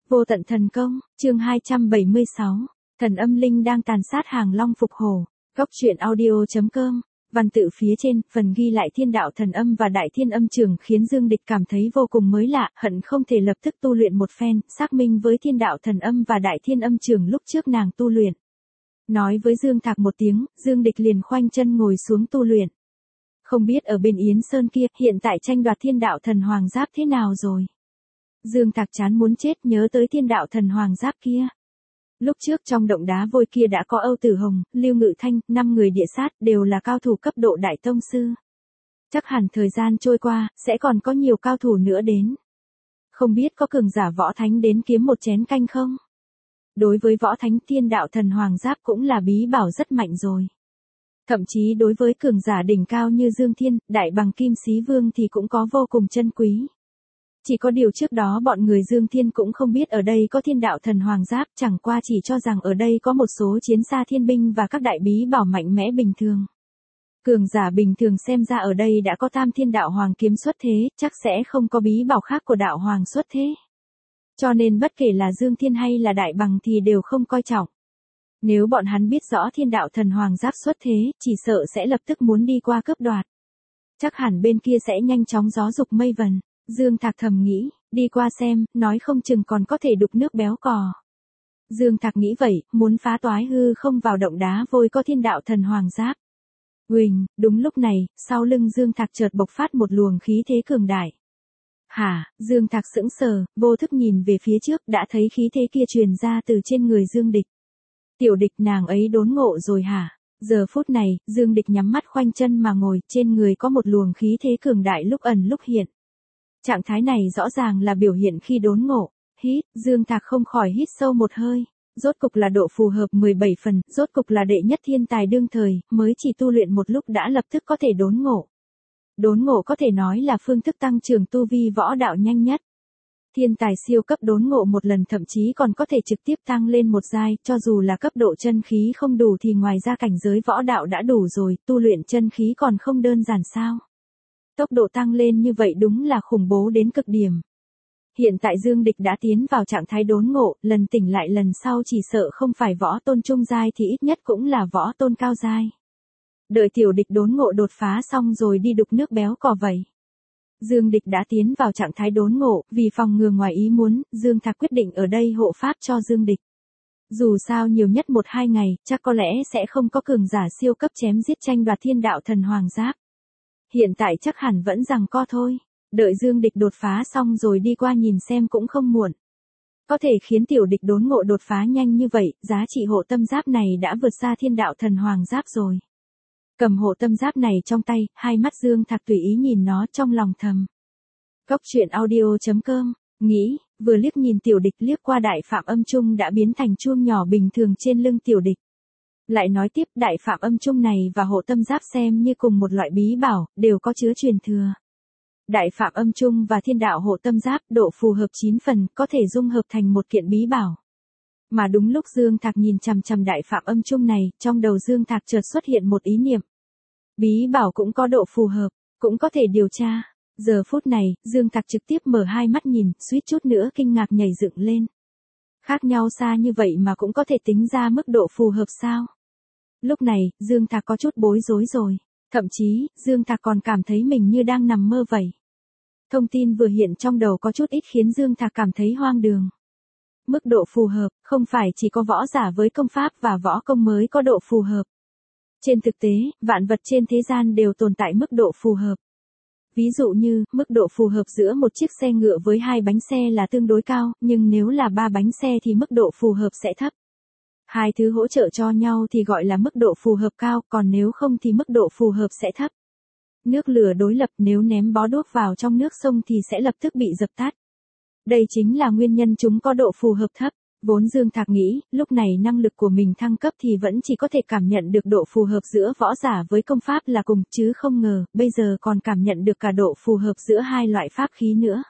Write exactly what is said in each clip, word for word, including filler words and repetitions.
Vô tận thần công, chương hai trăm bảy mươi sáu, thần âm linh đang tàn sát hàng long phục hổ. Góc truyện audio.com, văn tự phía trên, phần ghi lại thiên đạo thần âm và đại thiên âm trường khiến Dương Địch cảm thấy vô cùng mới lạ, hận không thể lập tức tu luyện một phen, xác minh với thiên đạo thần âm và đại thiên âm trường lúc trước nàng tu luyện. Nói với Dương Thạc một tiếng, Dương Địch liền khoanh chân ngồi xuống tu luyện. Không biết ở bên Yến Sơn kia, hiện tại tranh đoạt thiên đạo thần hoàng giáp thế nào rồi? Dương Thạc chán muốn chết nhớ tới thiên đạo thần hoàng giáp kia. Lúc trước trong động đá vôi kia đã có Âu Tử Hồng, Lưu Ngự Thanh, năm người địa sát đều là cao thủ cấp độ đại tông sư. Chắc hẳn thời gian trôi qua, sẽ còn có nhiều cao thủ nữa đến. Không biết có cường giả võ thánh đến kiếm một chén canh không? Đối với võ thánh thiên đạo thần hoàng giáp cũng là bí bảo rất mạnh rồi. Thậm chí đối với cường giả đỉnh cao như Dương Thiên, Đại Bằng Kim Xí Vương thì cũng có vô cùng chân quý. Chỉ có điều trước đó bọn người Dương Thiên cũng không biết ở đây có thiên đạo thần hoàng giáp, chẳng qua chỉ cho rằng ở đây có một số chiến xa thiên binh và các đại bí bảo mạnh mẽ bình thường. Cường giả bình thường xem ra ở đây đã có tam thiên đạo hoàng kiếm xuất thế, chắc sẽ không có bí bảo khác của đạo hoàng xuất thế. Cho nên bất kể là Dương Thiên hay là Đại Bằng thì đều không coi trọng. Nếu bọn hắn biết rõ thiên đạo thần hoàng giáp xuất thế, chỉ sợ sẽ lập tức muốn đi qua cướp đoạt. Chắc hẳn bên kia sẽ nhanh chóng gió dục mây vần. Dương Thạc thầm nghĩ, đi qua xem, nói không chừng còn có thể đục nước béo cò. Dương Thạc nghĩ vậy, muốn phá toái hư không vào động đá vôi có thiên đạo thần hoàng giáp. Huỳnh, đúng lúc này, sau lưng Dương Thạc chợt bộc phát một luồng khí thế cường đại. Hả, Dương Thạc sững sờ, vô thức nhìn về phía trước đã thấy khí thế kia truyền ra từ trên người Dương Địch. Tiểu Địch nàng ấy đốn ngộ rồi hả? Giờ phút này, Dương Địch nhắm mắt khoanh chân mà ngồi, trên người có một luồng khí thế cường đại lúc ẩn lúc hiện. Trạng thái này rõ ràng là biểu hiện khi đốn ngộ. Hít, Dương Thạc không khỏi hít sâu một hơi. Rốt cục là độ phù hợp mười bảy phần, rốt cục là đệ nhất thiên tài đương thời, mới chỉ tu luyện một lúc đã lập tức có thể đốn ngộ. Đốn ngộ có thể nói là phương thức tăng trưởng tu vi võ đạo nhanh nhất. Thiên tài siêu cấp đốn ngộ một lần thậm chí còn có thể trực tiếp tăng lên một giai, cho dù là cấp độ chân khí không đủ thì ngoài ra cảnh giới võ đạo đã đủ rồi, tu luyện chân khí còn không đơn giản sao? Tốc độ tăng lên như vậy đúng là khủng bố đến cực điểm. Hiện tại Dương Địch đã tiến vào trạng thái đốn ngộ, lần tỉnh lại lần sau chỉ sợ không phải võ tôn trung giai thì ít nhất cũng là võ tôn cao giai. Đợi Tiểu Địch đốn ngộ đột phá xong rồi đi đục nước béo cò vậy. Dương Địch đã tiến vào trạng thái đốn ngộ, vì phòng ngừa ngoài ý muốn, Dương Thạc quyết định ở đây hộ pháp cho Dương Địch. Dù sao nhiều nhất một hai ngày, chắc có lẽ sẽ không có cường giả siêu cấp chém giết tranh đoạt thiên đạo thần hoàng giáp. Hiện tại chắc hẳn vẫn giằng co thôi, đợi Dương Địch đột phá xong rồi đi qua nhìn xem cũng không muộn. Có thể khiến Tiểu Địch đốn ngộ đột phá nhanh như vậy, giá trị hộ tâm giáp này đã vượt xa thiên đạo thần hoàng giáp rồi. Cầm hộ tâm giáp này trong tay, hai mắt Dương Thạc tùy ý nhìn nó trong lòng thầm. Góc truyện audio.com, nghĩ, vừa liếc nhìn Tiểu Địch liếc qua đại phạm âm trung đã biến thành chuông nhỏ bình thường trên lưng Tiểu Địch. Lại nói tiếp đại phạm âm trung này và hộ tâm giáp xem như cùng một loại bí bảo, đều có chứa truyền thừa. Đại phạm âm trung và thiên đạo hộ tâm giáp độ phù hợp chín phần có thể dung hợp thành một kiện bí bảo. Mà đúng lúc Dương Thạc nhìn chằm chằm đại phạm âm trung này, trong đầu Dương Thạc chợt xuất hiện một ý niệm. Bí bảo cũng có độ phù hợp, cũng có thể điều tra. Giờ phút này, Dương Thạc trực tiếp mở hai mắt nhìn, suýt chút nữa kinh ngạc nhảy dựng lên. Khác nhau xa như vậy mà cũng có thể tính ra mức độ phù hợp sao? Lúc này, Dương Thạc có chút bối rối rồi. Thậm chí, Dương Thạc còn cảm thấy mình như đang nằm mơ vậy. Thông tin vừa hiện trong đầu có chút ít khiến Dương Thạc cảm thấy hoang đường. Mức độ phù hợp, không phải chỉ có võ giả với công pháp và võ công mới có độ phù hợp. Trên thực tế, vạn vật trên thế gian đều tồn tại mức độ phù hợp. Ví dụ như, mức độ phù hợp giữa một chiếc xe ngựa với hai bánh xe là tương đối cao, nhưng nếu là ba bánh xe thì mức độ phù hợp sẽ thấp. Hai thứ hỗ trợ cho nhau thì gọi là mức độ phù hợp cao, còn nếu không thì mức độ phù hợp sẽ thấp. Nước lửa đối lập, nếu ném bó đuốc vào trong nước sông thì sẽ lập tức bị dập tắt. Đây chính là nguyên nhân chúng có độ phù hợp thấp. Vốn Dương Thạc nghĩ, lúc này năng lực của mình thăng cấp thì vẫn chỉ có thể cảm nhận được độ phù hợp giữa võ giả với công pháp là cùng, chứ không ngờ, bây giờ còn cảm nhận được cả độ phù hợp giữa hai loại pháp khí nữa.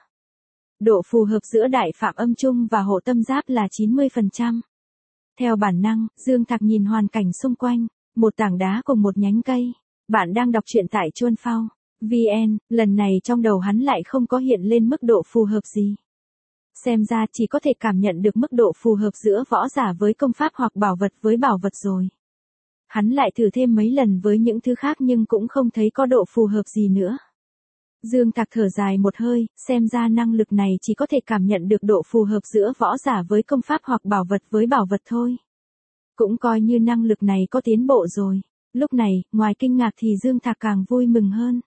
Độ phù hợp giữa đại phạm âm trung và hộ tâm giáp là chín mươi phần trăm. Theo bản năng, Dương Thạc nhìn hoàn cảnh xung quanh, một tảng đá cùng một nhánh cây. Bạn đang đọc truyện tại Chuan Phao vê en, lần này trong đầu hắn lại không có hiện lên mức độ phù hợp gì. xem ra chỉ có thể cảm nhận được mức độ phù hợp giữa võ giả với công pháp hoặc bảo vật với bảo vật rồi. Hắn lại thử thêm mấy lần với những thứ khác nhưng cũng không thấy có độ phù hợp gì nữa. Dương Thạc thở dài một hơi, xem ra năng lực này chỉ có thể cảm nhận được độ phù hợp giữa võ giả với công pháp hoặc bảo vật với bảo vật thôi. Cũng coi như năng lực này có tiến bộ rồi. Lúc này, ngoài kinh ngạc thì Dương Thạc càng vui mừng hơn.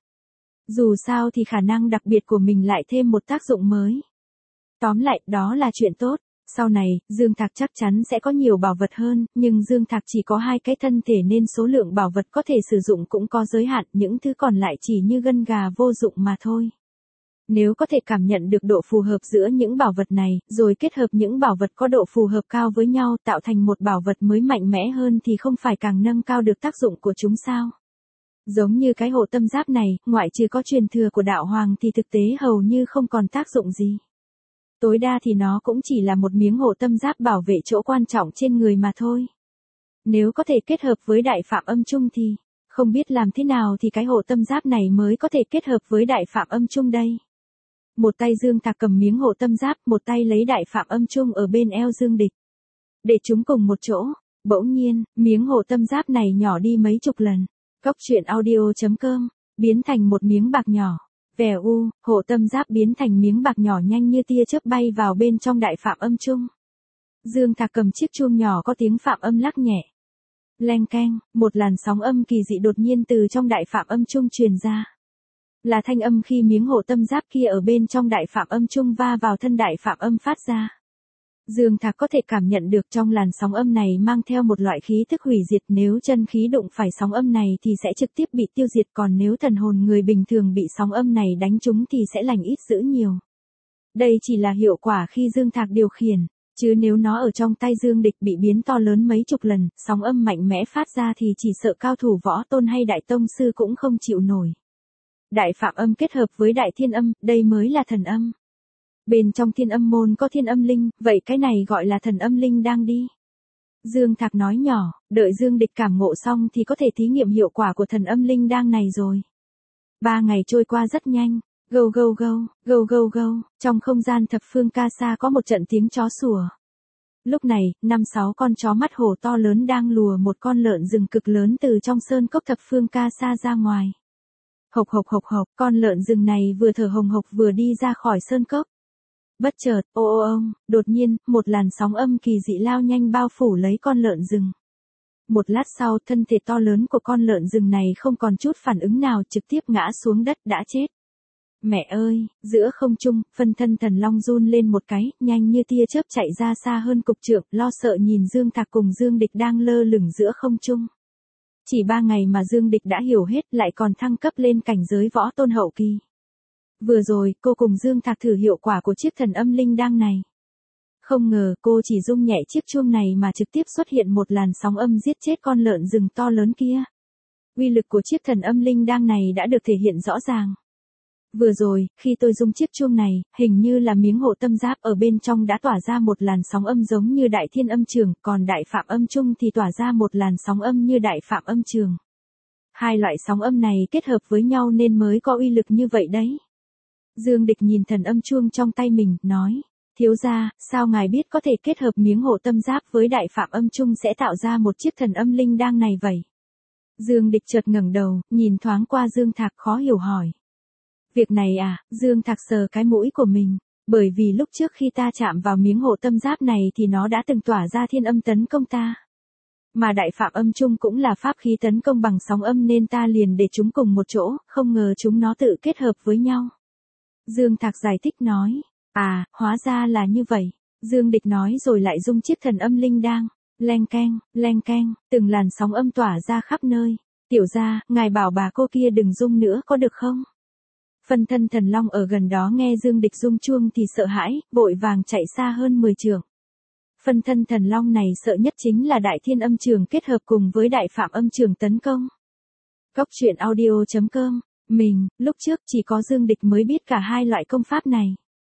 Dù sao thì khả năng đặc biệt của mình lại thêm một tác dụng mới. Tóm lại, đó là chuyện tốt. Sau này, Dương Thạc chắc chắn sẽ có nhiều bảo vật hơn, nhưng Dương Thạc chỉ có hai cái thân thể nên số lượng bảo vật có thể sử dụng cũng có giới hạn, những thứ còn lại chỉ như gân gà vô dụng mà thôi. Nếu có thể cảm nhận được độ phù hợp giữa những bảo vật này, rồi kết hợp những bảo vật có độ phù hợp cao với nhau tạo thành một bảo vật mới mạnh mẽ hơn thì không phải càng nâng cao được tác dụng của chúng sao? Giống như cái hộ tâm giáp này, ngoại trừ có truyền thừa của đạo hoàng thì thực tế hầu như không còn tác dụng gì. Tối đa thì nó cũng chỉ là một miếng hộ tâm giáp bảo vệ chỗ quan trọng trên người mà thôi. Nếu có thể kết hợp với đại phạm âm chung thì, không biết làm thế nào thì cái hộ tâm giáp này mới có thể kết hợp với đại phạm âm chung đây. Một tay Dương Thạc cầm miếng hộ tâm giáp, một tay lấy đại phạm âm chung ở bên eo Dương Địch. Để chúng cùng một chỗ, bỗng nhiên, miếng hộ tâm giáp này nhỏ đi mấy chục lần. Cốc truyện audio chấm com, biến thành một miếng bạc nhỏ. Vèo u, hộ tâm giáp biến thành miếng bạc nhỏ nhanh như tia chớp bay vào bên trong đại phạm âm chung. Dương Thạc cầm chiếc chuông nhỏ có tiếng phạm âm lắc nhẹ. Leng keng, một làn sóng âm kỳ dị đột nhiên từ trong đại phạm âm chung truyền ra. Là thanh âm khi miếng hộ tâm giáp kia ở bên trong đại phạm âm chung va vào thân đại phạm âm phát ra. Dương Thạc có thể cảm nhận được trong làn sóng âm này mang theo một loại khí thức hủy diệt, nếu chân khí đụng phải sóng âm này thì sẽ trực tiếp bị tiêu diệt, còn nếu thần hồn người bình thường bị sóng âm này đánh trúng thì sẽ lành ít dữ nhiều. Đây chỉ là hiệu quả khi Dương Thạc điều khiển, chứ nếu nó ở trong tay Dương Địch bị biến to lớn mấy chục lần, sóng âm mạnh mẽ phát ra thì chỉ sợ cao thủ võ tôn hay đại tông sư cũng không chịu nổi. Đại phạm âm kết hợp với đại thiên âm, đây mới là thần âm. Bên trong thiên âm môn có thiên âm linh, vậy cái này gọi là thần âm linh đang đi. Dương Thạc nói nhỏ, đợi Dương Địch cảm ngộ xong thì có thể thí nghiệm hiệu quả của thần âm linh đang này rồi. Ba ngày trôi qua rất nhanh, gâu gâu gâu, gâu gâu gâu, trong không gian thập phương ca sa có một trận tiếng chó sủa. Lúc này, năm sáu con chó mắt hổ to lớn đang lùa một con lợn rừng cực lớn từ trong sơn cốc thập phương ca sa ra ngoài. Hộc hộc hộc hộc, con lợn rừng này vừa thở hồng hộc vừa đi ra khỏi sơn cốc. Bất chợt, ô ô ông, đột nhiên, một làn sóng âm kỳ dị lao nhanh bao phủ lấy con lợn rừng. Một lát sau, thân thể to lớn của con lợn rừng này không còn chút phản ứng nào, trực tiếp ngã xuống đất đã chết. Mẹ ơi, giữa không trung, phân thân thần long run lên một cái, nhanh như tia chớp chạy ra xa hơn cục trượng, lo sợ nhìn Dương Thạc cùng Dương Địch đang lơ lửng giữa không trung. Chỉ ba ngày mà Dương Địch đã hiểu hết, lại còn thăng cấp lên cảnh giới võ tôn hậu kỳ. Vừa rồi, cô cùng Dương Thạc thử hiệu quả của chiếc thần âm linh đăng này. Không ngờ, cô chỉ rung nhẹ chiếc chuông này mà trực tiếp xuất hiện một làn sóng âm giết chết con lợn rừng to lớn kia. Uy lực của chiếc thần âm linh đăng này đã được thể hiện rõ ràng. Vừa rồi, khi tôi rung chiếc chuông này, hình như là miếng hộ tâm giáp ở bên trong đã tỏa ra một làn sóng âm giống như đại thiên âm trường, còn đại phạm âm chung thì tỏa ra một làn sóng âm như đại phạm âm trường. Hai loại sóng âm này kết hợp với nhau nên mới có uy lực như vậy đấy. Dương Địch nhìn thần âm chuông trong tay mình, nói, thiếu gia, sao ngài biết có thể kết hợp miếng hộ tâm giáp với đại phạm âm chung sẽ tạo ra một chiếc thần âm linh đăng này vậy? Dương Địch chợt ngẩng đầu, nhìn thoáng qua Dương Thạc khó hiểu hỏi. Việc này à, Dương Thạc sờ cái mũi của mình, bởi vì lúc trước khi ta chạm vào miếng hộ tâm giáp này thì nó đã từng tỏa ra thiên âm tấn công ta. Mà đại phạm âm chung cũng là pháp khí tấn công bằng sóng âm nên ta liền để chúng cùng một chỗ, không ngờ chúng nó tự kết hợp với nhau. Dương Thạc giải thích nói, à, hóa ra là như vậy. Dương Địch nói rồi lại rung chiếc thần âm linh đăng, leng keng, leng keng, từng làn sóng âm tỏa ra khắp nơi. Tiểu gia, ngài bảo bà cô kia đừng rung nữa có được không? Phân thân thần long ở gần đó nghe Dương Địch rung chuông thì sợ hãi, vội vàng chạy xa hơn mười trượng. Phân thân thần long này sợ nhất chính là đại thiên âm trường kết hợp cùng với đại phạm âm trường tấn công. Cốc truyện audio chấm com. Mình, lúc trước chỉ có Dương Địch mới biết cả hai loại công pháp này.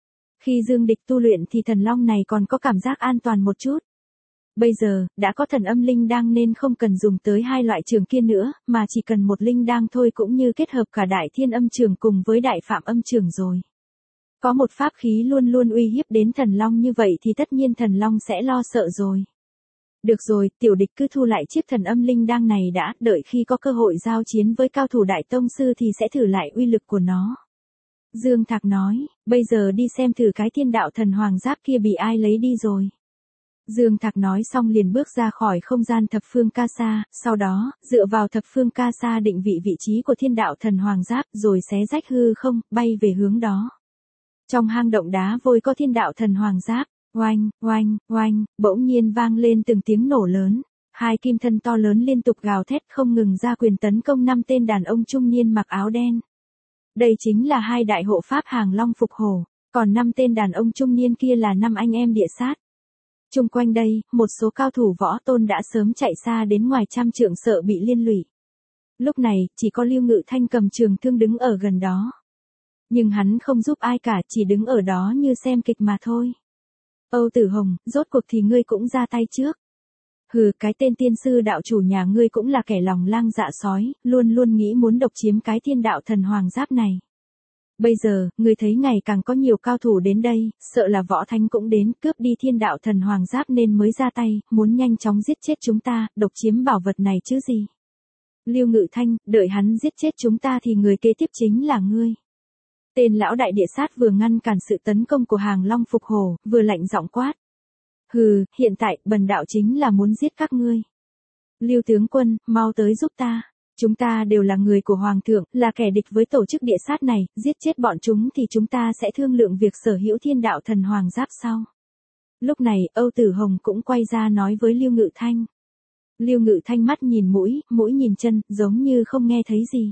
Khi Dương Địch tu luyện thì thần long này còn có cảm giác an toàn một chút. Bây giờ, đã có thần âm linh đăng nên không cần dùng tới hai loại trường kia nữa, mà chỉ cần một linh đăng thôi cũng như kết hợp cả đại thiên âm trường cùng với đại phạm âm trường rồi. Có một pháp khí luôn luôn uy hiếp đến thần long như vậy thì tất nhiên thần long sẽ lo sợ rồi. Được rồi, tiểu địch cứ thu lại chiếc thần âm linh đăng này đã, đợi khi có cơ hội giao chiến với cao thủ đại tông sư thì sẽ thử lại uy lực của nó. Dương Thạc nói, bây giờ đi xem thử cái thiên đạo thần hoàng giáp kia bị ai lấy đi rồi. Dương Thạc nói xong liền bước ra khỏi không gian thập phương ca sa, sau đó, dựa vào thập phương ca sa định vị vị trí của thiên đạo thần hoàng giáp rồi xé rách hư không, bay về hướng đó. Trong hang động đá vôi có thiên đạo thần hoàng giáp, oanh, oanh, oanh, bỗng nhiên vang lên từng tiếng nổ lớn. Hai kim thân to lớn liên tục gào thét không ngừng ra quyền tấn công năm tên đàn ông trung niên mặc áo đen. Đây chính là hai đại hộ pháp hàng long phục hổ, còn năm tên đàn ông trung niên kia là năm anh em địa sát. Chung quanh đây, một số cao thủ võ tôn đã sớm chạy xa đến ngoài trăm trượng sợ bị liên lụy. Lúc này, chỉ có Lưu Ngự Thanh cầm trường thương đứng ở gần đó. Nhưng hắn không giúp ai cả, chỉ đứng ở đó như xem kịch mà thôi. Âu Tử Hồng, rốt cuộc thì ngươi cũng ra tay trước. Hừ, cái tên tiên sư đạo chủ nhà ngươi cũng là kẻ lòng lang dạ sói, luôn luôn nghĩ muốn độc chiếm cái thiên đạo thần hoàng giáp này. Bây giờ, ngươi thấy ngày càng có nhiều cao thủ đến đây, sợ là võ thánh cũng đến cướp đi thiên đạo thần hoàng giáp nên mới ra tay, muốn nhanh chóng giết chết chúng ta, độc chiếm bảo vật này chứ gì. Lưu Ngự Thanh, đợi hắn giết chết chúng ta thì người kế tiếp chính là ngươi. Tên lão đại địa sát vừa ngăn cản sự tấn công của hàng long phục hổ, vừa lạnh giọng quát. Hừ, hiện tại, bần đạo chính là muốn giết các ngươi. Lưu tướng quân, mau tới giúp ta. Chúng ta đều là người của Hoàng thượng, là kẻ địch với tổ chức địa sát này, giết chết bọn chúng thì chúng ta sẽ thương lượng việc sở hữu thiên đạo thần hoàng giáp sau. Lúc này, Âu Tử Hồng cũng quay ra nói với Lưu Ngự Thanh. Lưu Ngự Thanh mắt nhìn mũi, mũi nhìn chân, giống như không nghe thấy gì.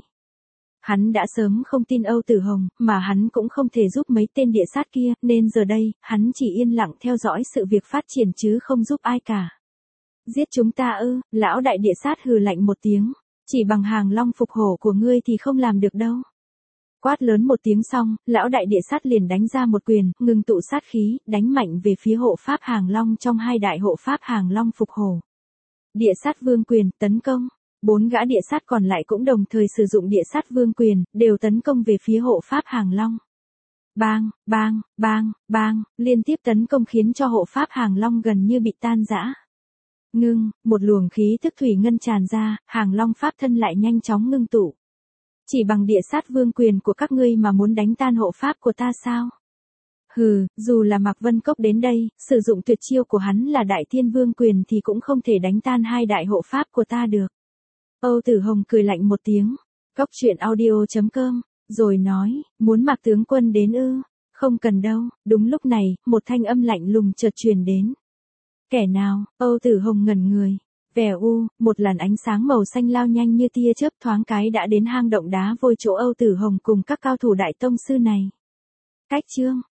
Hắn đã sớm không tin Âu Tử Hồng, mà hắn cũng không thể giúp mấy tên địa sát kia, nên giờ đây, hắn chỉ yên lặng theo dõi sự việc phát triển chứ không giúp ai cả. Giết chúng ta ư, lão đại địa sát hừ lạnh một tiếng, chỉ bằng hàng long phục hổ của ngươi thì không làm được đâu. Quát lớn một tiếng xong, lão đại địa sát liền đánh ra một quyền, ngừng tụ sát khí, đánh mạnh về phía hộ pháp hàng long trong hai đại hộ pháp hàng long phục hổ. Địa sát vương quyền, tấn công. Bốn gã địa sát còn lại cũng đồng thời sử dụng địa sát vương quyền, đều tấn công về phía hộ pháp hàng long. Bang, bang, bang, bang, liên tiếp tấn công khiến cho hộ pháp hàng long gần như bị tan rã. Ngưng, một luồng khí thức thủy ngân tràn ra, hàng long pháp thân lại nhanh chóng ngưng tụ. Chỉ bằng địa sát vương quyền của các ngươi mà muốn đánh tan hộ pháp của ta sao? Hừ, dù là Mạc Vân Cốc đến đây, sử dụng tuyệt chiêu của hắn là đại thiên vương quyền thì cũng không thể đánh tan hai đại hộ pháp của ta được. Âu Tử Hồng cười lạnh một tiếng, cốc truyện audio chấm com, rồi nói, muốn Mạc tướng quân đến ư, không cần đâu. Đúng lúc này, một thanh âm lạnh lùng chợt truyền đến. Kẻ nào? Âu Tử Hồng ngẩn người, vẻ u, một làn ánh sáng màu xanh lao nhanh như tia chớp thoáng cái đã đến hang động đá vôi chỗ Âu Tử Hồng cùng các cao thủ đại tông sư này. Cách chương